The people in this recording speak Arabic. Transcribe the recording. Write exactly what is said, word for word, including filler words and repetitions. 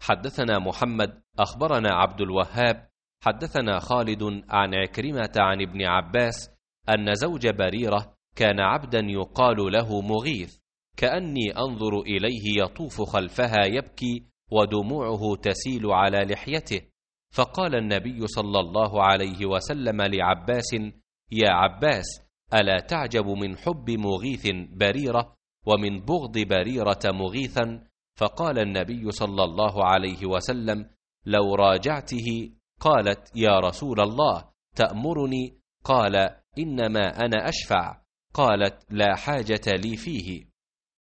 حدثنا محمد أخبرنا عبد الوهاب حدثنا خالد عن عكرمة عن ابن عباس أن زوج بريرة كان عبدا يقال له مغيث، كأني أنظر إليه يطوف خلفها يبكي ودموعه تسيل على لحيته. فقال النبي صلى الله عليه وسلم لعباس: يا عباس، ألا تعجب من حب مغيث بريرة ومن بغض بريرة مغيثا؟ فقال النبي صلى الله عليه وسلم: لو راجعته. قالت: يا رسول الله تأمرني؟ قال: إنما أنا أشفع. قالت: لا حاجة لي فيه.